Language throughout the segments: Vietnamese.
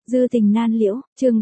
Dư tình nan liễu, chương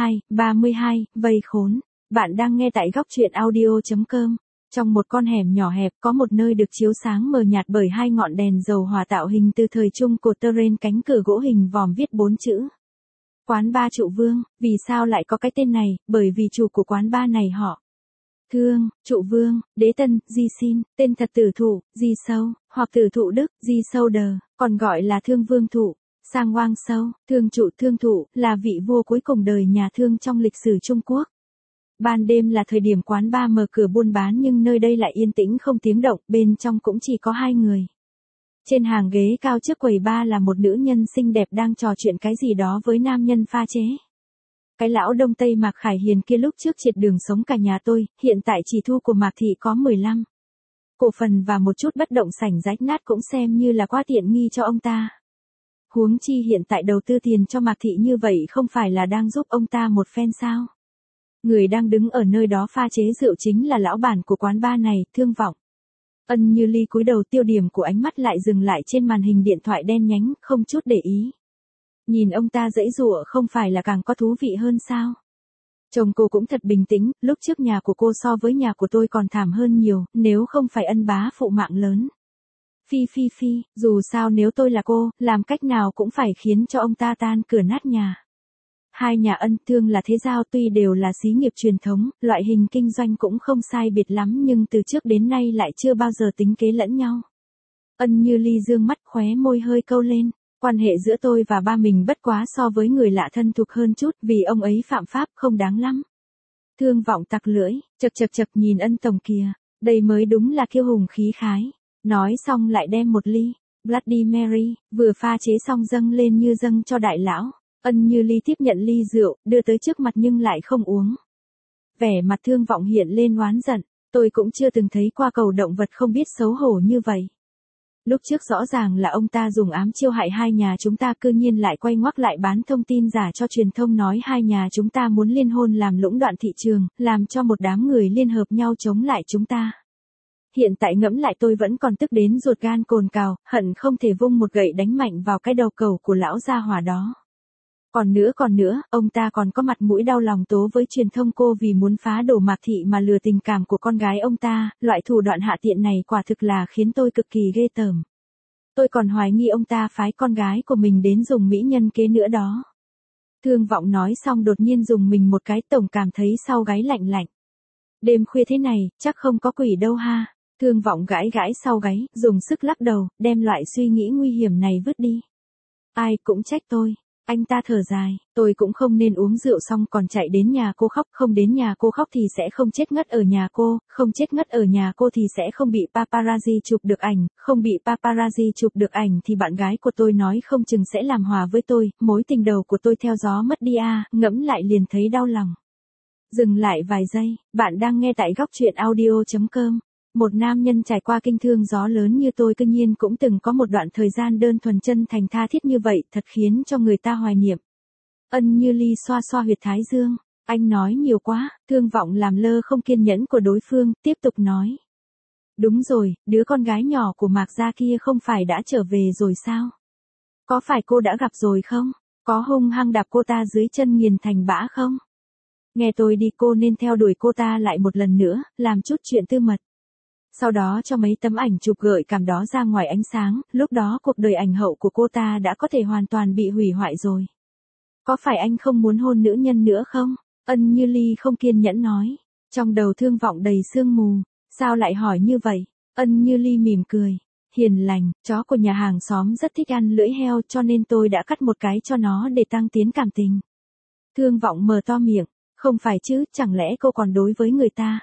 32, vây khốn. Bạn đang nghe tại góc truyện audio.com. Trong một con hẻm nhỏ hẹp có một nơi được chiếu sáng mờ nhạt bởi hai ngọn đèn dầu hỏa tạo hình từ thời trung cổ terrain, cánh cửa gỗ hình vòm viết 4 chữ. Quán ba Trụ Vương. Vì sao lại có cái tên này? Bởi vì chủ của quán ba này họ Thương, Trụ Vương, Đế Tân, Di Xin, tên thật Tử Thụ, Di Sâu, hoặc Tử Thụ Đức, Di Sâu Đờ, còn gọi là Thương Vương Thụ. Sang Hoang Sâu, Thương Trụ Thương Thụ, là vị vua cuối cùng đời nhà Thương trong lịch sử Trung Quốc. Ban đêm là thời điểm quán ba mở cửa buôn bán, nhưng nơi đây lại yên tĩnh không tiếng động, bên trong cũng chỉ có hai người. Trên hàng ghế cao trước quầy ba là một nữ nhân xinh đẹp đang trò chuyện cái gì đó với nam nhân pha chế. Cái lão Đông Tây Mạc Khải Hiền kia lúc trước triệt đường sống cả nhà tôi, hiện tại chỉ thu của Mạc Thị có 15 cổ phần và một chút bất động sản rách nát cũng xem như là quá tiện nghi cho ông ta. Huống chi hiện tại đầu tư tiền cho Mạc Thị như vậy không phải là đang giúp ông ta một phen sao? Người đang đứng ở nơi đó pha chế rượu chính là lão bản của quán bar này, Thương Vọng. Ân Như Ly cúi đầu, tiêu điểm của ánh mắt lại dừng lại trên màn hình điện thoại đen nhánh, không chút để ý. Nhìn ông ta giãy giụa không phải là càng có thú vị hơn sao? Chồng cô cũng thật bình tĩnh, lúc trước nhà của cô so với nhà của tôi còn thảm hơn nhiều, nếu không phải ân bá phụ mạng lớn. Phi, dù sao nếu tôi là cô, làm cách nào cũng phải khiến cho ông ta tan cửa nát nhà. Hai nhà Ân Thương là thế giao, tuy đều là xí nghiệp truyền thống, loại hình kinh doanh cũng không sai biệt lắm, nhưng từ trước đến nay lại chưa bao giờ tính kế lẫn nhau. Ân Như Ly dương mắt, khóe môi hơi câu lên. Quan hệ giữa tôi và ba mình bất quá so với người lạ thân thuộc hơn chút, vì ông ấy phạm pháp không đáng lắm. Thương Vọng tặc lưỡi, chật nhìn Ân tổng kìa, đây mới đúng là kiêu hùng khí khái. Nói xong lại đem một ly Bloody Mary vừa pha chế xong dâng lên như dâng cho đại lão. Ân Như Ly tiếp nhận ly rượu, đưa tới trước mặt nhưng lại không uống. Vẻ mặt Thương Vọng hiện lên oán giận, tôi cũng chưa từng thấy qua cầu động vật không biết xấu hổ như vậy. Lúc trước rõ ràng là ông ta dùng ám chiêu hại hai nhà chúng ta, cư nhiên lại quay ngoắc lại bán thông tin giả cho truyền thông nói hai nhà chúng ta muốn liên hôn làm lũng đoạn thị trường, làm cho một đám người liên hợp nhau chống lại chúng ta. Hiện tại ngẫm lại tôi vẫn còn tức đến ruột gan cồn cào, hận không thể vung một gậy đánh mạnh vào cái đầu cầu của lão gia hỏa đó. Còn nữa, ông ta còn có mặt mũi đau lòng tố với truyền thông cô vì muốn phá đổ Mạc Thị mà lừa tình cảm của con gái ông ta, loại thủ đoạn hạ tiện này quả thực là khiến tôi cực kỳ ghê tởm. Tôi còn hoài nghi ông ta phái con gái của mình đến dùng mỹ nhân kế nữa đó. Thương Vọng nói xong đột nhiên dùng mình một cái, tổng cảm thấy sau gáy lạnh lạnh. Đêm khuya thế này, chắc không có quỷ đâu ha. Thương Vọng gãi sau gáy, dùng sức lắc đầu, đem loại suy nghĩ nguy hiểm này vứt đi. Ai cũng trách tôi. Anh ta thở dài, tôi cũng không nên uống rượu xong còn chạy đến nhà cô khóc, không đến nhà cô khóc thì sẽ không chết ngất ở nhà cô, không chết ngất ở nhà cô thì sẽ không bị paparazzi chụp được ảnh, không bị paparazzi chụp được ảnh thì bạn gái của tôi nói không chừng sẽ làm hòa với tôi, mối tình đầu của tôi theo gió mất đi à, ngẫm lại liền thấy đau lòng. Dừng lại vài giây, bạn đang nghe tại góc truyện audio.com. Một nam nhân trải qua kinh thương gió lớn như tôi cư nhiên cũng từng có một đoạn thời gian đơn thuần chân thành tha thiết như vậy, thật khiến cho người ta hoài niệm. Ân Như Ly xoa huyệt thái dương, anh nói nhiều quá. Thương Vọng làm lơ không kiên nhẫn của đối phương, tiếp tục nói. Đúng rồi, đứa con gái nhỏ của Mạc gia kia không phải đã trở về rồi sao? Có phải cô đã gặp rồi không? Có hung hăng đạp cô ta dưới chân nghiền thành bã không? Nghe tôi đi, cô nên theo đuổi cô ta lại một lần nữa, làm chút chuyện tư mật. Sau đó cho mấy tấm ảnh chụp gợi cảm đó ra ngoài ánh sáng, lúc đó cuộc đời ảnh hậu của cô ta đã có thể hoàn toàn bị hủy hoại rồi. Có phải anh không muốn hôn nữ nhân nữa không? Ân Như Ly không kiên nhẫn nói. Trong đầu Thương Vọng đầy sương mù. Sao lại hỏi như vậy? Ân Như Ly mỉm cười. Hiền lành, chó của nhà hàng xóm rất thích ăn lưỡi heo cho nên tôi đã cắt một cái cho nó để tăng tiến cảm tình. Thương Vọng mở to miệng. Không phải chứ, chẳng lẽ cô còn đối với người ta?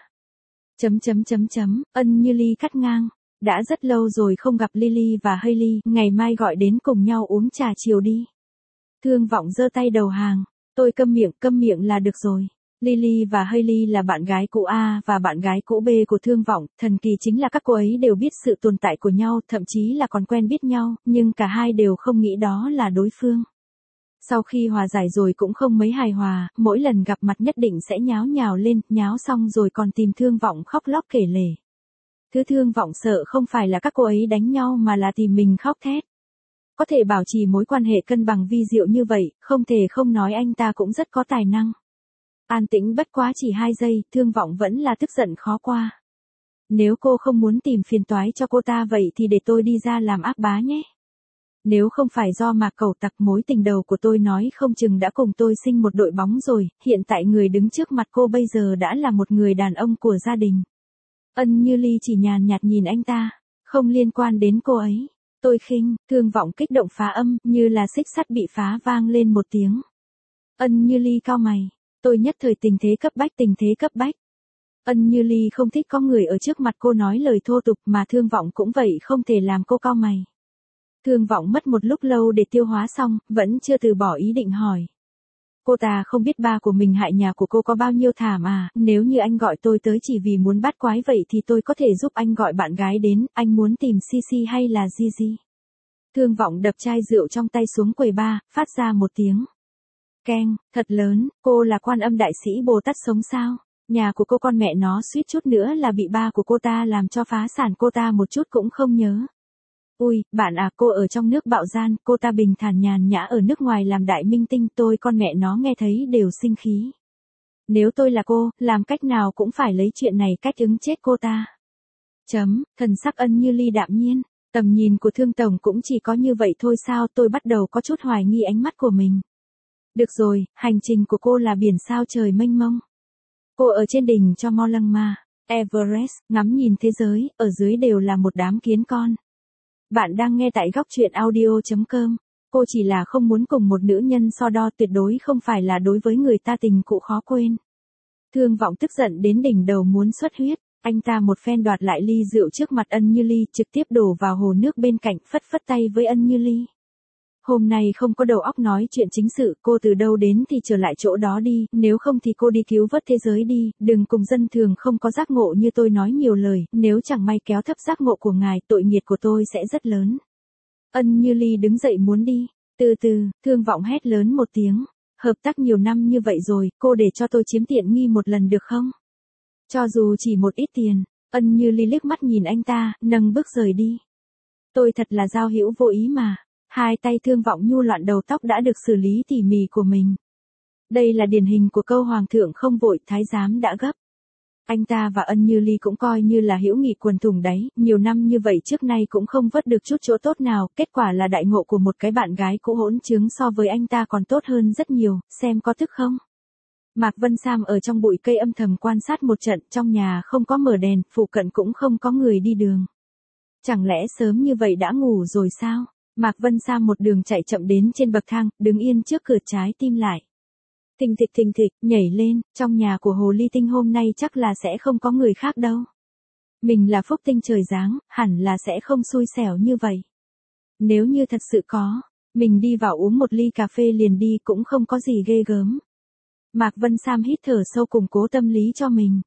Ân Như Ly cắt ngang. Đã rất lâu rồi không gặp Lily và Hailey, ngày mai gọi đến cùng nhau uống trà chiều đi. Thương Vọng giơ tay đầu hàng. Tôi câm miệng là được rồi. Lily và Hailey là bạn gái cũ A và bạn gái cũ B của Thương Vọng, thần kỳ chính là các cô ấy đều biết sự tồn tại của nhau, thậm chí là còn quen biết nhau, nhưng cả hai đều không nghĩ đó là đối phương. Sau khi hòa giải rồi cũng không mấy hài hòa, mỗi lần gặp mặt nhất định sẽ nháo nhào lên, nháo xong rồi còn tìm Thương Vọng khóc lóc kể lể. Thứ Thương Vọng sợ không phải là các cô ấy đánh nhau mà là tìm mình khóc thét. có thể bảo trì mối quan hệ cân bằng vi diệu như vậy, không thể không nói anh ta cũng rất có tài năng. An tĩnh bất quá chỉ 2 giây, Thương Vọng vẫn là tức giận khó qua. Nếu cô không muốn tìm phiền toái cho cô ta vậy thì để tôi đi ra làm ác bá nhé. Nếu không phải do Mạc Cẩu Tặc, mối tình đầu của tôi nói không chừng đã cùng tôi sinh một đội bóng rồi, hiện tại người đứng trước mặt cô bây giờ đã là một người đàn ông của gia đình. Ân Như Ly chỉ nhàn nhạt nhìn anh ta, không liên quan đến cô ấy. Tôi khinh, Thương Vọng kích động phá âm, như là xích sắt bị phá vang lên một tiếng. Ân Như Ly cau mày, tôi nhất thời tình thế cấp bách. Ân Như Ly không thích có người ở trước mặt cô nói lời thô tục mà Thương Vọng cũng vậy không thể làm cô cau mày. Thương Vọng mất một lúc lâu để tiêu hóa xong, vẫn chưa từ bỏ ý định hỏi. Cô ta không biết ba của mình hại nhà của cô có bao nhiêu thảm à, nếu như anh gọi tôi tới chỉ vì muốn bắt quái vậy thì tôi có thể giúp anh gọi bạn gái đến, anh muốn tìm Sisi hay là Gigi. Thương Vọng đập chai rượu trong tay xuống quầy bar, phát ra một tiếng keng, thật lớn, cô là Quan Âm Đại Sĩ Bồ Tát sống sao? Nhà của cô con mẹ nó suýt chút nữa là bị ba của cô ta làm cho phá sản, cô ta một chút cũng không nhớ. Ui, bạn à, cô ở trong nước bạo gian, cô ta bình thản nhàn nhã ở nước ngoài làm đại minh tinh, tôi con mẹ nó nghe thấy đều sinh khí. Nếu tôi là cô, làm cách nào cũng phải lấy chuyện này cách ứng chết cô ta. Thần sắc Ân Như Ly đạm nhiên, tầm nhìn của Thương Tổng cũng chỉ có như vậy thôi sao, tôi bắt đầu có chút hoài nghi ánh mắt của mình. Được rồi, hành trình của cô là biển sao trời mênh mông. Cô ở trên đỉnh cho Mollema, Everest, ngắm nhìn thế giới, ở dưới đều là một đám kiến con. Bạn đang nghe tại góc truyện audio.com. Cô chỉ là không muốn cùng một nữ nhân so đo, tuyệt đối không phải là đối với người ta tình cũ khó quên. Thương Vọng tức giận đến đỉnh đầu muốn xuất huyết, anh ta một phen đoạt lại ly rượu trước mặt Ân Như Ly, trực tiếp đổ vào hồ nước bên cạnh, phất phất tay với Ân Như Ly. Hôm nay không có đầu óc nói chuyện chính sự, cô từ đâu đến thì trở lại chỗ đó đi, nếu không thì cô đi cứu vớt thế giới đi, đừng cùng dân thường không có giác ngộ như tôi nói nhiều lời, nếu chẳng may kéo thấp giác ngộ của ngài, tội nghiệp của tôi sẽ rất lớn. Ân Như Ly đứng dậy muốn đi, từ từ, Thương Vọng hét lớn một tiếng, hợp tác nhiều năm như vậy rồi, cô để cho tôi chiếm tiện nghi một lần được không? Cho dù chỉ một ít tiền. Ân Như Ly liếc mắt nhìn anh ta, nâng bước rời đi. Tôi thật là giao hữu vô ý mà. Hai tay Thương Vọng nhu loạn, đầu tóc đã được xử lý tỉ mỉ của mình. Đây là điển hình của câu hoàng thượng không vội, thái giám đã gấp. Anh ta và Ân Như Ly cũng coi như là hữu nghị quần thùng đấy, nhiều năm như vậy trước nay cũng không vớt được chút chỗ tốt nào, kết quả là đại ngộ của một cái bạn gái cũ hỗn trướng so với anh ta còn tốt hơn rất nhiều, xem có tức không? Mạc Vân Sam ở trong bụi cây âm thầm quan sát một trận, trong nhà không có mở đèn, phụ cận cũng không có người đi đường. Chẳng lẽ sớm như vậy đã ngủ rồi sao? Mạc Vân Sam một đường chạy chậm đến trên bậc thang, đứng yên trước cửa, trái tim lại. Thình thịch, nhảy lên, trong nhà của Hồ Ly Tinh hôm nay chắc là sẽ không có người khác đâu. Mình là phúc tinh trời giáng, hẳn là sẽ không xui xẻo như vậy. Nếu như thật sự có, mình đi vào uống một ly cà phê liền đi cũng không có gì ghê gớm. Mạc Vân Sam hít thở sâu củng cố tâm lý cho mình.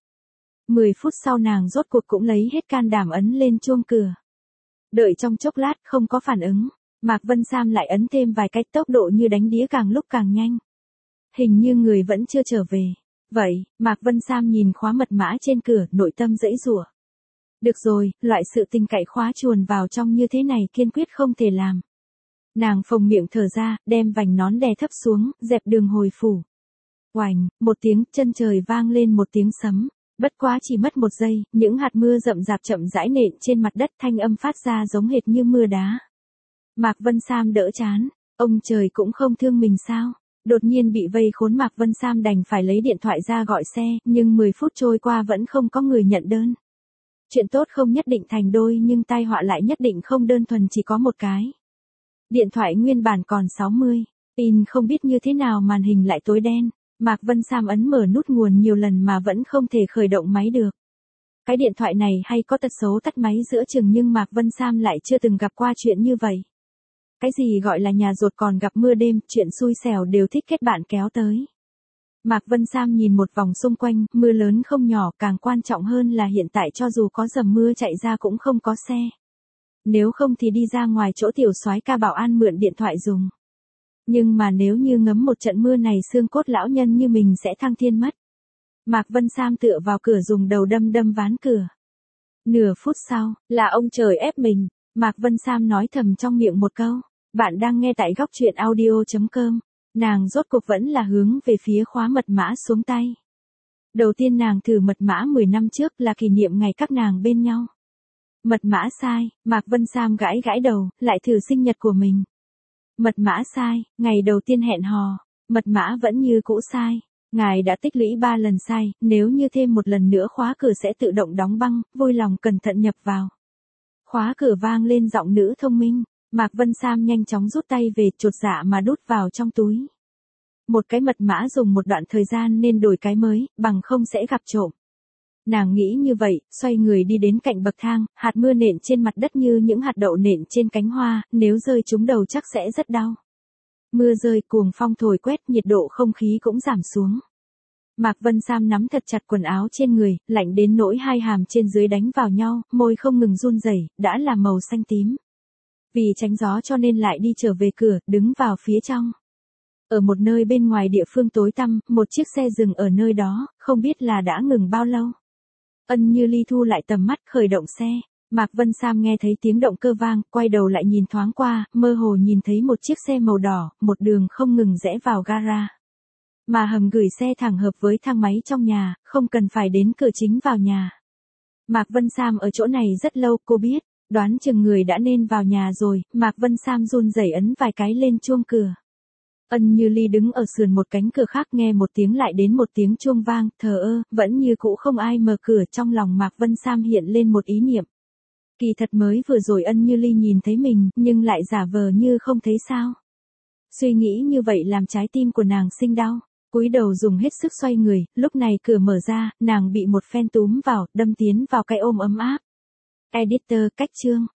10 phút sau nàng rốt cuộc cũng lấy hết can đảm ấn lên chuông cửa. Đợi trong chốc lát không có phản ứng, Mạc Vân Sam lại ấn thêm vài cách, tốc độ như đánh đĩa càng lúc càng nhanh. Hình như người vẫn chưa trở về. Vậy, Mạc Vân Sam nhìn khóa mật mã trên cửa, nội tâm giãy giụa. Được rồi, loại sự tình cậy khóa chuồn vào trong như thế này kiên quyết không thể làm. Nàng phồng miệng thở ra, đem vành nón đè thấp xuống, dẹp đường hồi phủ. Oành, một tiếng, chân trời vang lên một tiếng sấm. Bất quá chỉ mất một giây, những hạt mưa rậm rạp chậm rãi nện trên mặt đất, thanh âm phát ra giống hệt như mưa đá. Mạc Vân Sam đỡ chán, ông trời cũng không thương mình sao? Đột nhiên bị vây khốn, Mạc Vân Sam đành phải lấy điện thoại ra gọi xe, nhưng 10 phút trôi qua vẫn không có người nhận đơn. Chuyện tốt không nhất định thành đôi nhưng tai họa lại nhất định không đơn thuần chỉ có một cái. Điện thoại nguyên bản còn 60, pin không biết như thế nào màn hình lại tối đen. Mạc Vân Sam ấn mở nút nguồn nhiều lần mà vẫn không thể khởi động máy được. Cái điện thoại này hay có tật xấu tắt máy giữa chừng, nhưng Mạc Vân Sam lại chưa từng gặp qua chuyện như vậy. Cái gì gọi là nhà rột còn gặp mưa đêm, chuyện xui xẻo đều thích kết bạn kéo tới. Mạc Vân Sam nhìn một vòng xung quanh, mưa lớn không nhỏ, càng quan trọng hơn là hiện tại cho dù có dầm mưa chạy ra cũng không có xe. Nếu không thì đi ra ngoài chỗ tiểu soái ca bảo an mượn điện thoại dùng. Nhưng mà nếu như ngấm một trận mưa này xương cốt lão nhân như mình sẽ thăng thiên mất. Mạc Vân Sam tựa vào cửa dùng đầu đâm ván cửa. Nửa phút sau, là ông trời ép mình, Mạc Vân Sam nói thầm trong miệng một câu. Bạn đang nghe tại góc truyện audio.com. Nàng rốt cuộc vẫn là hướng về phía khóa mật mã xuống tay. Đầu tiên nàng thử mật mã 10 năm trước là kỷ niệm ngày các nàng bên nhau. Mật mã sai, Mạc Vân Sam gãi gãi đầu, lại thử sinh nhật của mình. Mật mã sai, ngày đầu tiên hẹn hò, mật mã vẫn như cũ sai. Ngài đã tích lũy 3 lần sai, nếu như thêm một lần nữa khóa cửa sẽ tự động đóng băng, vui lòng cẩn thận nhập vào. Khóa cửa vang lên giọng nữ thông minh. Mạc Vân Sam nhanh chóng rút tay về, chột dạ mà đút vào trong túi. Một cái mật mã dùng một đoạn thời gian nên đổi cái mới, bằng không sẽ gặp trộm. Nàng nghĩ như vậy, xoay người đi đến cạnh bậc thang, hạt mưa nện trên mặt đất như những hạt đậu nện trên cánh hoa, nếu rơi trúng đầu chắc sẽ rất đau. Mưa rơi, cuồng phong thổi quét, nhiệt độ không khí cũng giảm xuống. Mạc Vân Sam nắm thật chặt quần áo trên người, lạnh đến nỗi hai hàm trên dưới đánh vào nhau, môi không ngừng run rẩy, đã là màu xanh tím. Vì tránh gió cho nên lại đi trở về cửa, đứng vào phía trong. Ở một nơi bên ngoài địa phương tối tăm, một chiếc xe dừng ở nơi đó, không biết là đã ngừng bao lâu. Ân Như Ly thu lại tầm mắt, khởi động xe. Mạc Vân Sam nghe thấy tiếng động cơ vang, quay đầu lại nhìn thoáng qua, mơ hồ nhìn thấy một chiếc xe màu đỏ, một đường không ngừng rẽ vào gara. Mà hầm gửi xe thẳng hợp với thang máy trong nhà, không cần phải đến cửa chính vào nhà. Mạc Vân Sam ở chỗ này rất lâu, cô biết. Đoán chừng người đã nên vào nhà rồi, Mạc Vân Sam run rẩy ấn vài cái lên chuông cửa. Ân Như Ly đứng ở sườn một cánh cửa khác, nghe một tiếng lại đến một tiếng chuông vang, thờ ơ, vẫn như cũ không ai mở cửa. Trong lòng Mạc Vân Sam hiện lên một ý niệm. Kỳ thật mới vừa rồi Ân Như Ly nhìn thấy mình, nhưng lại giả vờ như không thấy sao. Suy nghĩ như vậy làm trái tim của nàng sinh đau. Cúi đầu dùng hết sức xoay người, lúc này cửa mở ra, nàng bị một phen túm vào, đâm tiến vào cái ôm ấm áp. Editor, cách chương.